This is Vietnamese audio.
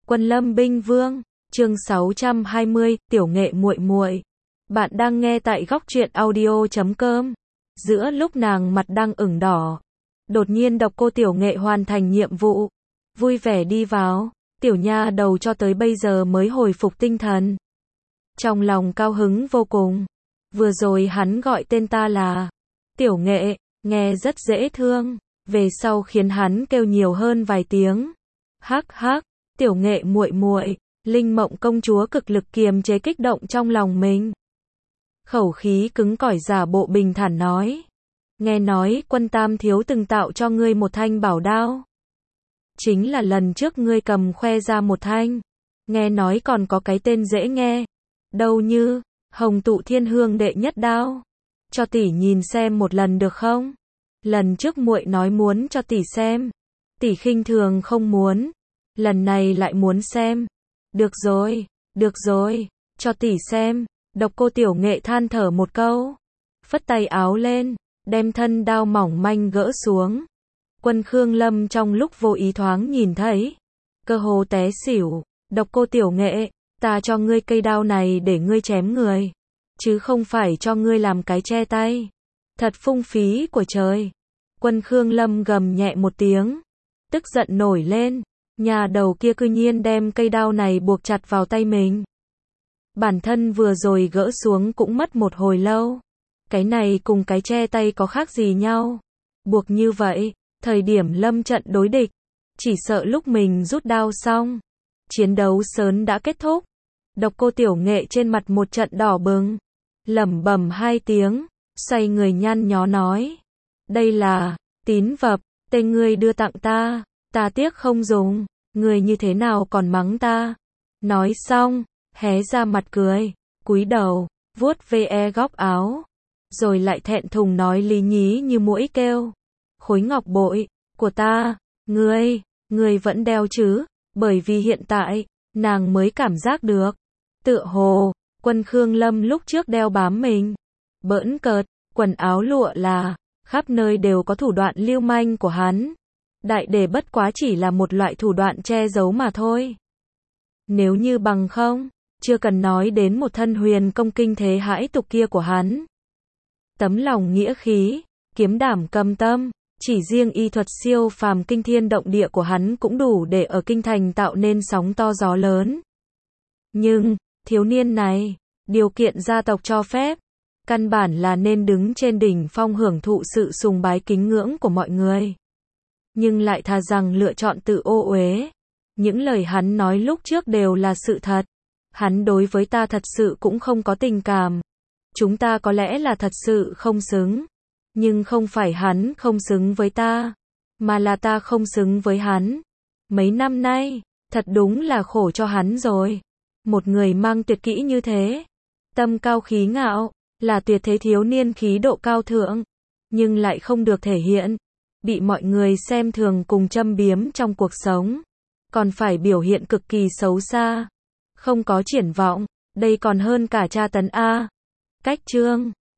Quân Lâm Binh Vương, chương 620, Tiểu Nghệ muội muội. Bạn đang nghe tại góc truyện audio.com. Giữa lúc nàng mặt đang ửng đỏ, đột nhiên Độc Cô Tiểu Nghệ hoàn thành nhiệm vụ, vui vẻ đi vào. Tiểu nha đầu cho tới bây giờ mới hồi phục tinh thần, trong lòng cao hứng vô cùng. Vừa rồi hắn gọi tên ta là Tiểu Nghệ, nghe rất dễ thương, về sau khiến hắn kêu nhiều hơn vài tiếng. Hắc hắc, Tiểu Nghệ muội muội. Linh Mộng công chúa cực lực kiềm chế kích động trong lòng mình, khẩu khí cứng cỏi giả bộ bình thản nói: nghe nói Quân Tam thiếu từng tạo cho ngươi một thanh bảo đao, chính là lần trước ngươi cầm khoe ra một thanh, nghe nói còn có cái tên dễ nghe, đâu như Hồng Tụ Thiên Hương đệ nhất đao. Cho tỷ nhìn xem một lần được không? Lần trước muội nói muốn cho tỷ xem, tỷ khinh thường không muốn, lần này lại muốn xem. Được rồi, cho tỷ xem. Độc Cô Tiểu Nghệ than thở một câu, phất tay áo lên, đem thân đao mỏng manh gỡ xuống. Quân Khương Lâm trong lúc vô ý thoáng nhìn thấy, cơ hồ té xỉu. Độc Cô Tiểu Nghệ, ta cho ngươi cây đao này để ngươi chém người, chứ không phải cho ngươi làm cái che tay. Thật phung phí của trời. Quân Khương Lâm gầm nhẹ một tiếng, tức giận nổi lên. Nhà đầu kia cư nhiên đem cây đao này buộc chặt vào tay mình. Bản thân vừa rồi gỡ xuống cũng mất một hồi lâu. Cái này cùng cái che tay có khác gì nhau? Buộc như vậy, thời điểm lâm trận đối địch, chỉ sợ lúc mình rút đao xong, chiến đấu sớm đã kết thúc. Độc Cô Tiểu Nghệ trên mặt một trận đỏ bừng, lẩm bẩm hai tiếng, xoay người nhăn nhó nói: đây là tín vật, tên ngươi đưa tặng ta, ta tiếc không dùng, ngươi như thế nào còn mắng ta. Nói xong, hé ra mặt cười, cúi đầu, vuốt ve góc áo, rồi lại thẹn thùng nói lý nhí như muỗi kêu: khối ngọc bội của ta, ngươi vẫn đeo chứ? Bởi vì hiện tại, nàng mới cảm giác được, tựa hồ, Quân Khương Lâm lúc trước đeo bám mình. Bỡn cợt, quần áo lụa là, khắp nơi đều có thủ đoạn lưu manh của hắn. Đại để bất quá chỉ là một loại thủ đoạn che giấu mà thôi. Nếu như bằng không, chưa cần nói đến một thân huyền công kinh thế hãi tục kia của hắn. Tấm lòng nghĩa khí, kiếm đảm cầm tâm, chỉ riêng y thuật siêu phàm kinh thiên động địa của hắn cũng đủ để ở kinh thành tạo nên sóng to gió lớn. Nhưng, thiếu niên này, điều kiện gia tộc cho phép, căn bản là nên đứng trên đỉnh phong hưởng thụ sự sùng bái kính ngưỡng của mọi người. Nhưng lại thà rằng lựa chọn tự ô uế. Những lời hắn nói lúc trước đều là sự thật. Hắn đối với ta thật sự cũng không có tình cảm. Chúng ta có lẽ là thật sự không xứng. Nhưng không phải hắn không xứng với ta, mà là ta không xứng với hắn. Mấy năm nay, thật đúng là khổ cho hắn rồi. Một người mang tuyệt kỹ như thế, tâm cao khí ngạo, là tuyệt thế thiếu niên khí độ cao thượng, nhưng lại không được thể hiện, bị mọi người xem thường cùng châm biếm trong cuộc sống, còn phải biểu hiện cực kỳ xấu xa, không có triển vọng, đây còn hơn cả tra tấn a. Cách chương